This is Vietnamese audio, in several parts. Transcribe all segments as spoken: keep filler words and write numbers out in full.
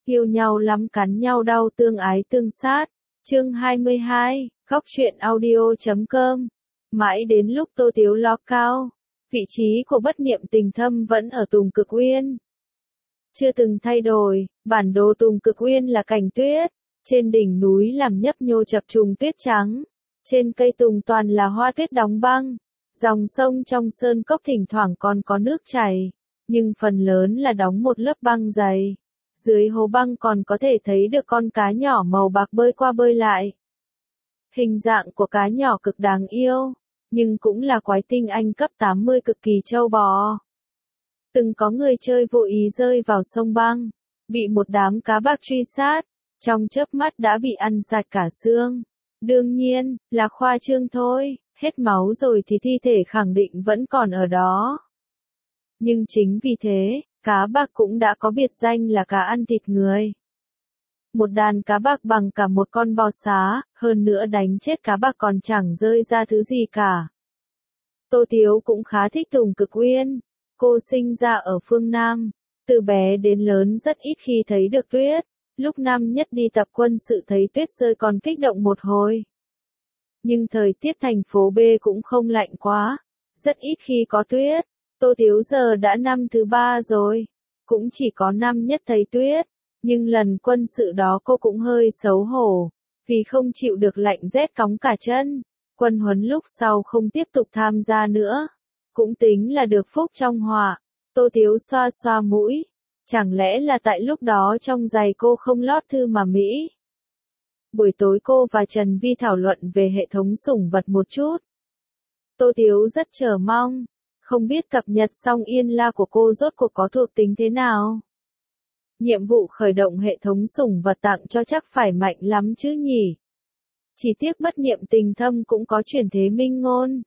yêu nhau lắm cắn nhau đau tương ái tương sát. Chương hai mươi hai, góc truyện audio chấm com. Mãi đến lúc Tô Tiếu ló cao, vị trí của bất niệm tình thâm vẫn ở Tùng Cực Uyên. Chưa từng thay đổi, bản đồ Tùng Cực Uyên là cảnh tuyết, trên đỉnh núi làm nhấp nhô chập trùng tuyết trắng, trên cây tùng toàn là hoa tuyết đóng băng, dòng sông trong sơn cốc thỉnh thoảng còn có nước chảy, nhưng phần lớn là đóng một lớp băng dày. Dưới hồ băng còn có thể thấy được con cá nhỏ màu bạc bơi qua bơi lại. Hình dạng của cá nhỏ cực đáng yêu, nhưng cũng là quái tinh anh cấp tám mươi cực kỳ trâu bò. Từng có người chơi vô ý rơi vào sông băng, bị một đám cá bạc truy sát, trong chớp mắt đã bị ăn sạch cả xương. Đương nhiên, là khoa trương thôi, hết máu rồi thì thi thể khẳng định vẫn còn ở đó. Nhưng chính vì thế, cá bạc cũng đã có biệt danh là cá ăn thịt người. Một đàn cá bạc bằng cả một con bò xá, hơn nữa đánh chết cá bạc còn chẳng rơi ra thứ gì cả. Tô Tiếu cũng khá thích Tùng Cực Uyên. Cô sinh ra ở phương Nam, từ bé đến lớn rất ít khi thấy được tuyết. Lúc năm nhất đi tập quân sự thấy tuyết rơi còn kích động một hồi. Nhưng thời tiết thành phố B cũng không lạnh quá, rất ít khi có tuyết. Tô Tiếu giờ đã năm thứ ba rồi, cũng chỉ có năm nhất thấy tuyết, nhưng lần quân sự đó cô cũng hơi xấu hổ, vì không chịu được lạnh rét cóng cả chân. Quân huấn lúc sau không tiếp tục tham gia nữa, cũng tính là được phúc trong họa. Tô Tiếu xoa xoa mũi, chẳng lẽ là tại lúc đó trong giày cô không lót thư mà Mỹ. Buổi tối cô và Trần Vi thảo luận về hệ thống sủng vật một chút. Tô Tiếu rất chờ mong, không biết cập nhật xong Yên La của cô rốt cuộc có thuộc tính thế nào. Nhiệm vụ khởi động hệ thống sủng vật tặng cho chắc phải mạnh lắm chứ nhỉ. Chỉ tiếc bất niệm tình thâm cũng có chuyển thế minh ngôn.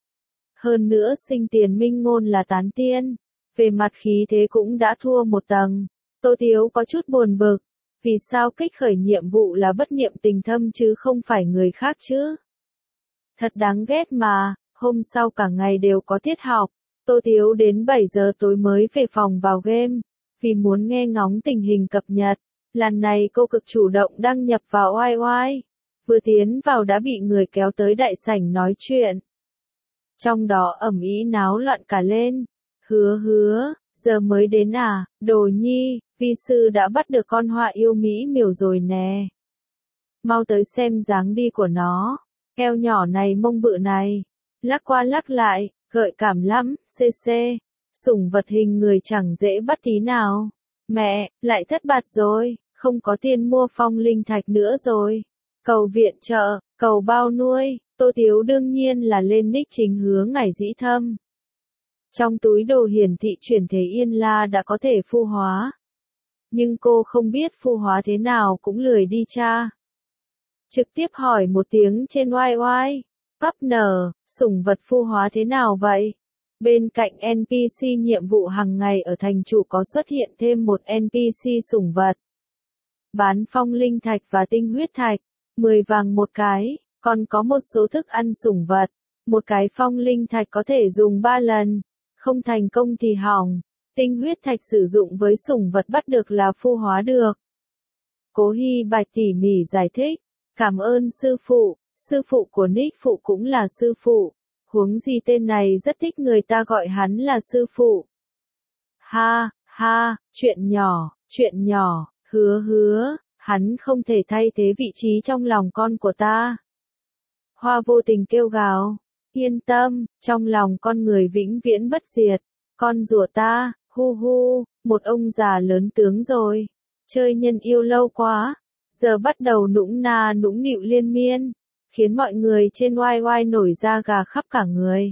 Hơn nữa sinh tiền minh ngôn là tán tiên, về mặt khí thế cũng đã thua một tầng. Tô Tiếu có chút buồn bực, vì sao kích khởi nhiệm vụ là bất niệm tình thâm chứ không phải người khác chứ. Thật đáng ghét mà, hôm sau cả ngày đều có tiết học, Tô Tiếu đến bảy giờ tối mới về phòng vào game, vì muốn nghe ngóng tình hình cập nhật. Lần này cô cực chủ động đăng nhập vào oai oai, vừa tiến vào đã bị người kéo tới đại sảnh nói chuyện. Trong đó ầm ĩ náo loạn cả lên. Hứa hứa, giờ mới đến à, Đồ Nhi, vi sư đã bắt được con họa yêu mỹ miều rồi nè. Mau tới xem dáng đi của nó, eo nhỏ này mông bự này, lắc qua lắc lại, gợi cảm lắm, xê xê, sủng vật hình người chẳng dễ bắt tí nào. Mẹ, lại thất bạt rồi, không có tiền mua phong linh thạch nữa rồi. Cầu viện trợ, cầu bao nuôi, Tô Tiếu đương nhiên là lên nick chính hứa Ngải Dĩ Thâm. Trong túi đồ hiển thị chuyển thế Yên La đã có thể phu hóa. Nhưng cô không biết phu hóa thế nào cũng lười đi tra. Trực tiếp hỏi một tiếng trên oai oai. Cấp nở, sủng vật phu hóa thế nào vậy? Bên cạnh en pê xê nhiệm vụ hàng ngày ở thành chủ có xuất hiện thêm một en pê xê sủng vật. Bán phong linh thạch và tinh huyết thạch, mười vàng một cái, còn có một số thức ăn sủng vật. Một cái phong linh thạch có thể dùng ba lần, không thành công thì hỏng. Tinh huyết thạch sử dụng với sủng vật bắt được là phu hóa được. Cố Hy Bạch tỉ mỉ giải thích, cảm ơn sư phụ, sư phụ của Nick phụ cũng là sư phụ, huống gì tên này rất thích người ta gọi hắn là sư phụ. Ha, ha, chuyện nhỏ, chuyện nhỏ, hứa hứa, hắn không thể thay thế vị trí trong lòng con của ta. Hoa vô tình kêu gào, yên tâm, trong lòng con người vĩnh viễn bất diệt, con rùa ta, hu hu, một ông già lớn tướng rồi, chơi nhân yêu lâu quá, giờ bắt đầu nũng na nũng nịu liên miên, khiến mọi người trên oai oai nổi da gà khắp cả người.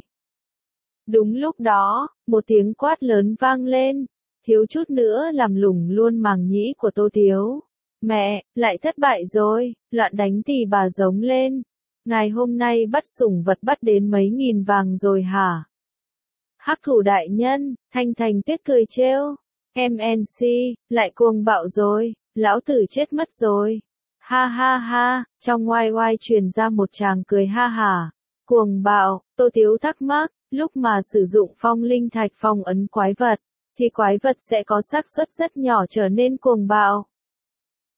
Đúng lúc đó, một tiếng quát lớn vang lên, thiếu chút nữa làm lủng luôn màng nhĩ của Tô Tiếu. Mẹ, lại thất bại rồi, loạn đánh thì bà giống lên. Ngày hôm nay bắt sủng vật bắt đến mấy nghìn vàng rồi hả? Hắc thủ đại nhân, Thanh Thành Tuyết cười trêu. em en xê, lại cuồng bạo rồi, lão tử chết mất rồi. Ha ha ha, trong oai oai truyền ra một tràng cười ha hả. Cuồng bạo, Tô Tiếu thắc mắc, lúc mà sử dụng phong linh thạch phong ấn quái vật, thì quái vật sẽ có xác suất rất nhỏ trở nên cuồng bạo.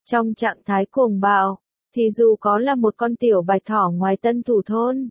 Trong trạng thái cuồng bạo, thì dù có là một con tiểu bạch thỏ ngoài Tân Thủ thôn,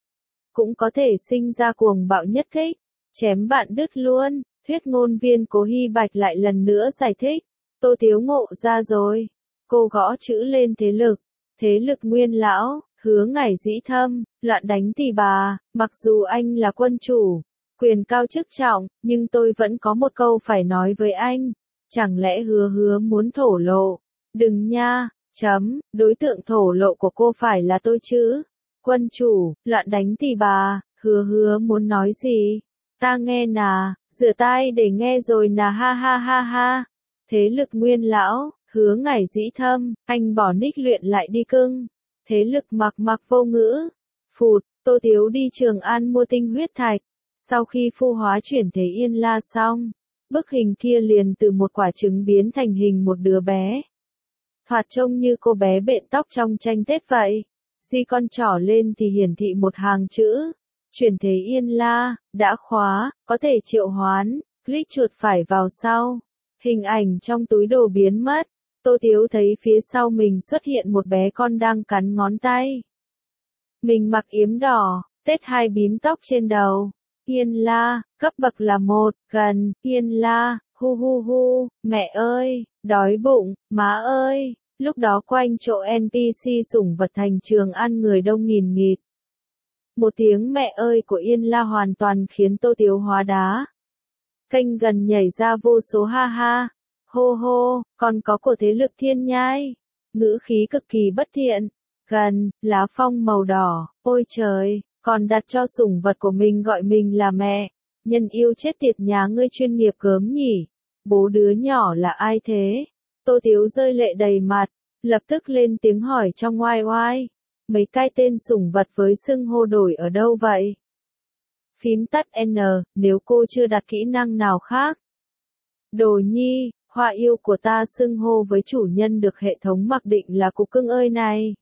cũng có thể sinh ra cuồng bạo nhất kích, chém bạn đứt luôn. Thuyết ngôn viên Cố Hy Bạch lại lần nữa giải thích, Tô Tiếu ngộ ra rồi. Cô gõ chữ lên thế lực, thế lực Nguyên lão, Hứa Ngải Dĩ Thâm, loạn đánh tỳ bà, mặc dù anh là quân chủ, quyền cao chức trọng, nhưng tôi vẫn có một câu phải nói với anh, chẳng lẽ hứa hứa muốn thổ lộ? Đừng nha, chấm, đối tượng thổ lộ của cô phải là tôi chứ? Quân chủ, loạn đánh tỳ bà, hứa hứa muốn nói gì? Ta nghe nà, rửa tai để nghe rồi nà ha ha ha ha. Thế lực Nguyên lão, Hứa Ngải Dĩ Thâm, anh bỏ nick luyện lại đi cưng. Thế lực Mặc Mặc vô ngữ. Phụt, Tô Tiếu đi Trường An mua tinh huyết thạch. Sau khi phu hóa chuyển thế Yên La xong, bức hình kia liền từ một quả trứng biến thành hình một đứa bé. Thoạt trông như cô bé bện tóc trong tranh Tết vậy. Di con trỏ lên thì hiển thị một hàng chữ. Chuyển thế Yên La, đã khóa, có thể triệu hoán, click chuột phải vào sau. Hình ảnh trong túi đồ biến mất. Tô Tiếu thấy phía sau mình xuất hiện một bé con đang cắn ngón tay. Mình mặc yếm đỏ, tết hai bím tóc trên đầu. Yên La, cấp bậc là một, gần, Yên La, hu hu hu, mẹ ơi, đói bụng, má ơi. Lúc đó quanh chỗ en pê xê sủng vật thành Trường An người đông nghìn nghịt. Một tiếng mẹ ơi của Yên La hoàn toàn khiến Tô Tiếu hóa đá. Kênh gần nhảy ra vô số ha ha. Hô hô, còn có của thế lực Thiên Nhai. Ngữ khí cực kỳ bất thiện. Gần, lá phong màu đỏ, ôi trời, còn đặt cho sủng vật của mình gọi mình là mẹ. Nhân yêu chết tiệt nhà ngươi chuyên nghiệp gớm nhỉ. Bố đứa nhỏ là ai thế? Tô Tiếu rơi lệ đầy mặt, lập tức lên tiếng hỏi trong oai oai. Mấy cái tên sủng vật với xưng hô đổi ở đâu vậy? Phím tắt N, nếu cô chưa đặt kỹ năng nào khác. Đồ nhi, hoa yêu của ta xưng hô với chủ nhân được hệ thống mặc định là cục cưng ơi này.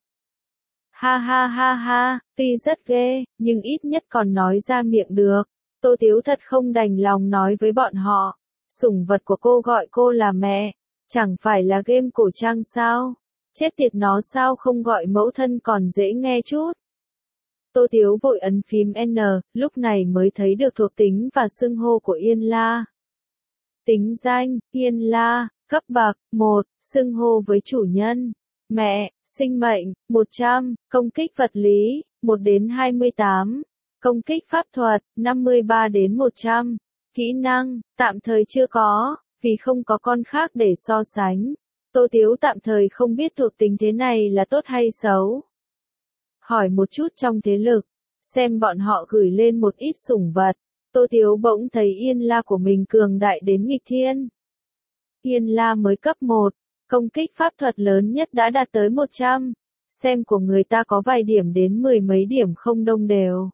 Ha ha ha ha, tuy rất ghê, nhưng ít nhất còn nói ra miệng được. Tô Tiếu thật không đành lòng nói với bọn họ. Sủng vật của cô gọi cô là mẹ, chẳng phải là game cổ trang sao? Chết tiệt nó sao không gọi mẫu thân còn dễ nghe chút. Tô Tiếu vội ấn phím N, lúc này mới thấy được thuộc tính và xưng hô của Yên La. Tính danh, Yên La, cấp bậc, một, xưng hô với chủ nhân. Mẹ, sinh mệnh, một trăm, công kích vật lý, một đến hai mươi tám, công kích pháp thuật, năm mươi ba đến một trăm, kỹ năng, tạm thời chưa có, vì không có con khác để so sánh. Tô Tiếu tạm thời không biết thuộc tính thế này là tốt hay xấu. Hỏi một chút trong thế lực, xem bọn họ gửi lên một ít sủng vật. Tô Tiếu bỗng thấy Yên La của mình cường đại đến nghịch thiên. Yên La mới cấp một, công kích pháp thuật lớn nhất đã đạt tới một trăm. Xem của người ta có vài điểm đến mười mấy điểm không đồng đều.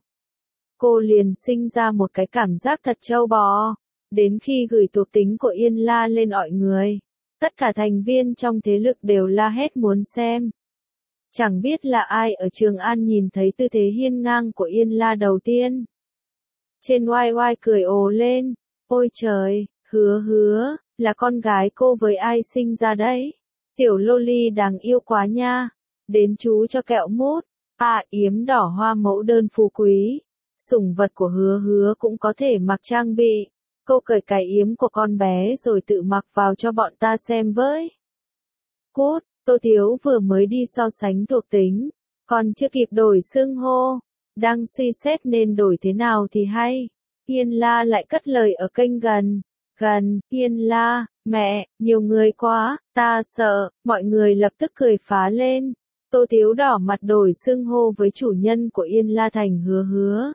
Cô liền sinh ra một cái cảm giác thật trâu bò. Đến khi gửi thuộc tính của Yên La lên mọi người, tất cả thành viên trong thế lực đều la hét muốn xem. Chẳng biết là ai ở Trường An nhìn thấy tư thế hiên ngang của Yên La đầu tiên. Trên oai oai cười ồ lên, ôi trời, hứa hứa, là con gái cô với ai sinh ra đấy? Tiểu loli đáng yêu quá nha, đến chú cho kẹo mút, à yếm đỏ hoa mẫu đơn phú quý. Sủng vật của hứa hứa cũng có thể mặc trang bị. Cô cởi cái yếm của con bé rồi tự mặc vào cho bọn ta xem với. Cút, Tô Tiếu vừa mới đi so sánh thuộc tính, còn chưa kịp đổi xưng hô, đang suy xét nên đổi thế nào thì hay. Yên La lại cất lời ở kênh gần, gần, Yên La, mẹ, nhiều người quá, ta sợ, mọi người lập tức cười phá lên. Tô Tiếu đỏ mặt đổi xưng hô với chủ nhân của Yên La thành hứa hứa.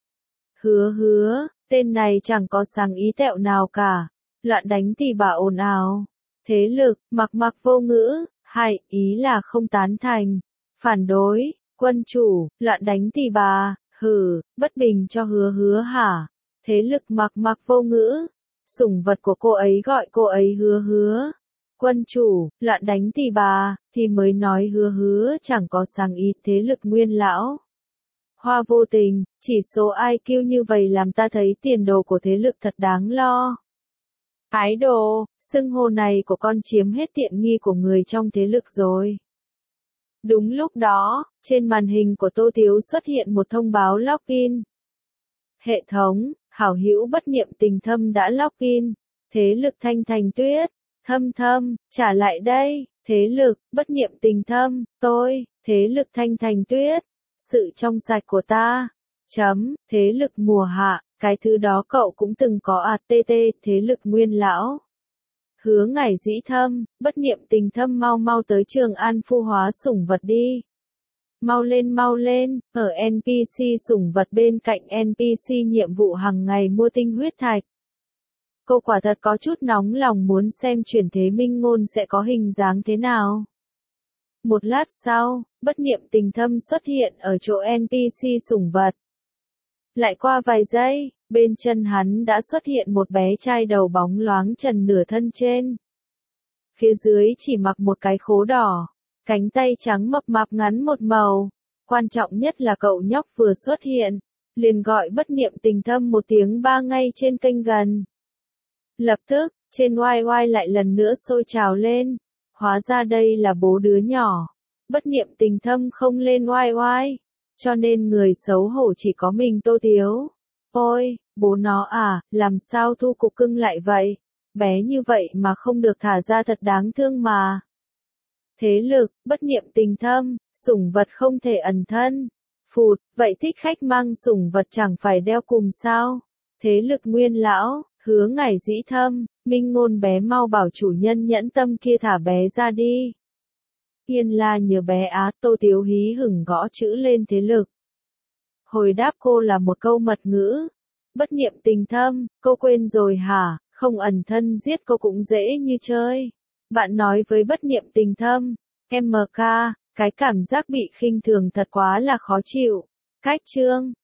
Hứa hứa, tên này chẳng có sáng ý tẹo nào cả, loạn đánh thì bà ồn ào. Thế lực, Mặc Mặc vô ngữ, hay, ý là không tán thành, phản đối, quân chủ, loạn đánh thì bà, hừ, bất bình cho hứa hứa hả? Thế lực Mặc Mặc vô ngữ, sủng vật của cô ấy gọi cô ấy hứa hứa. Quân chủ, loạn đánh thì bà, thì mới nói hứa hứa chẳng có sáng ý. Thế lực Nguyên lão. Hoa vô tình, chỉ số i kiu như vậy làm ta thấy tiền đồ của thế lực thật đáng lo. Ái đồ, xưng hô này của con chiếm hết tiện nghi của người trong thế lực rồi. Đúng lúc đó, trên màn hình của Tô Tiếu xuất hiện một thông báo login. Hệ thống, hảo hữu bất niệm tình thâm đã login. Thế lực Thanh Thành Tuyết. Thâm thâm, trả lại đây. Thế lực, bất niệm tình thâm, tôi. Thế lực Thanh Thành Tuyết. Sự trong sạch của ta. Chấm, thế lực mùa hạ. Cái thứ đó cậu cũng từng có à tê tê, thế lực nguyên lão. Hứa Ngải Dĩ Thâm, bất niệm tình thâm mau mau tới Trường An phu hóa sủng vật đi. Mau lên mau lên, ở en pê xê sủng vật bên cạnh en pê xê nhiệm vụ hàng ngày mua tinh huyết thạch. Cô quả thật có chút nóng lòng muốn xem chuyển thế minh ngôn sẽ có hình dáng thế nào. Một lát sau, bất niệm tình thâm xuất hiện ở chỗ en pê xê sủng vật. Lại qua vài giây, bên chân hắn đã xuất hiện một bé trai đầu bóng loáng trần nửa thân trên. Phía dưới chỉ mặc một cái khố đỏ, cánh tay trắng mập mạp ngắn một màu. Quan trọng nhất là cậu nhóc vừa xuất hiện, liền gọi bất niệm tình thâm một tiếng ba ngay trên kênh gần. Lập tức, trên oai oai lại lần nữa sôi trào lên. Hóa ra đây là bố đứa nhỏ. Bất niệm tình thâm không lên oai oai. Cho nên người xấu hổ chỉ có mình Tô Tiếu. Ôi, bố nó à, làm sao thu cục cưng lại vậy? Bé như vậy mà không được thả ra thật đáng thương mà. Thế lực, bất niệm tình thâm, sủng vật không thể ẩn thân. Phụt, vậy thích khách mang sủng vật chẳng phải đeo cùm sao? Thế lực nguyên lão, Hứa Ngải Dĩ Thâm, minh ngôn bé mau bảo chủ nhân nhẫn tâm kia thả bé ra đi. Yên la nhờ bé á, Tô Tiếu hí hửng gõ chữ lên thế lực. Hồi đáp cô là một câu mật ngữ. Bất niệm tình thâm, cô quên rồi hả, không ẩn thân giết cô cũng dễ như chơi. Bạn nói với bất niệm tình thâm, em ca, cái cảm giác bị khinh thường thật quá là khó chịu. Cách chương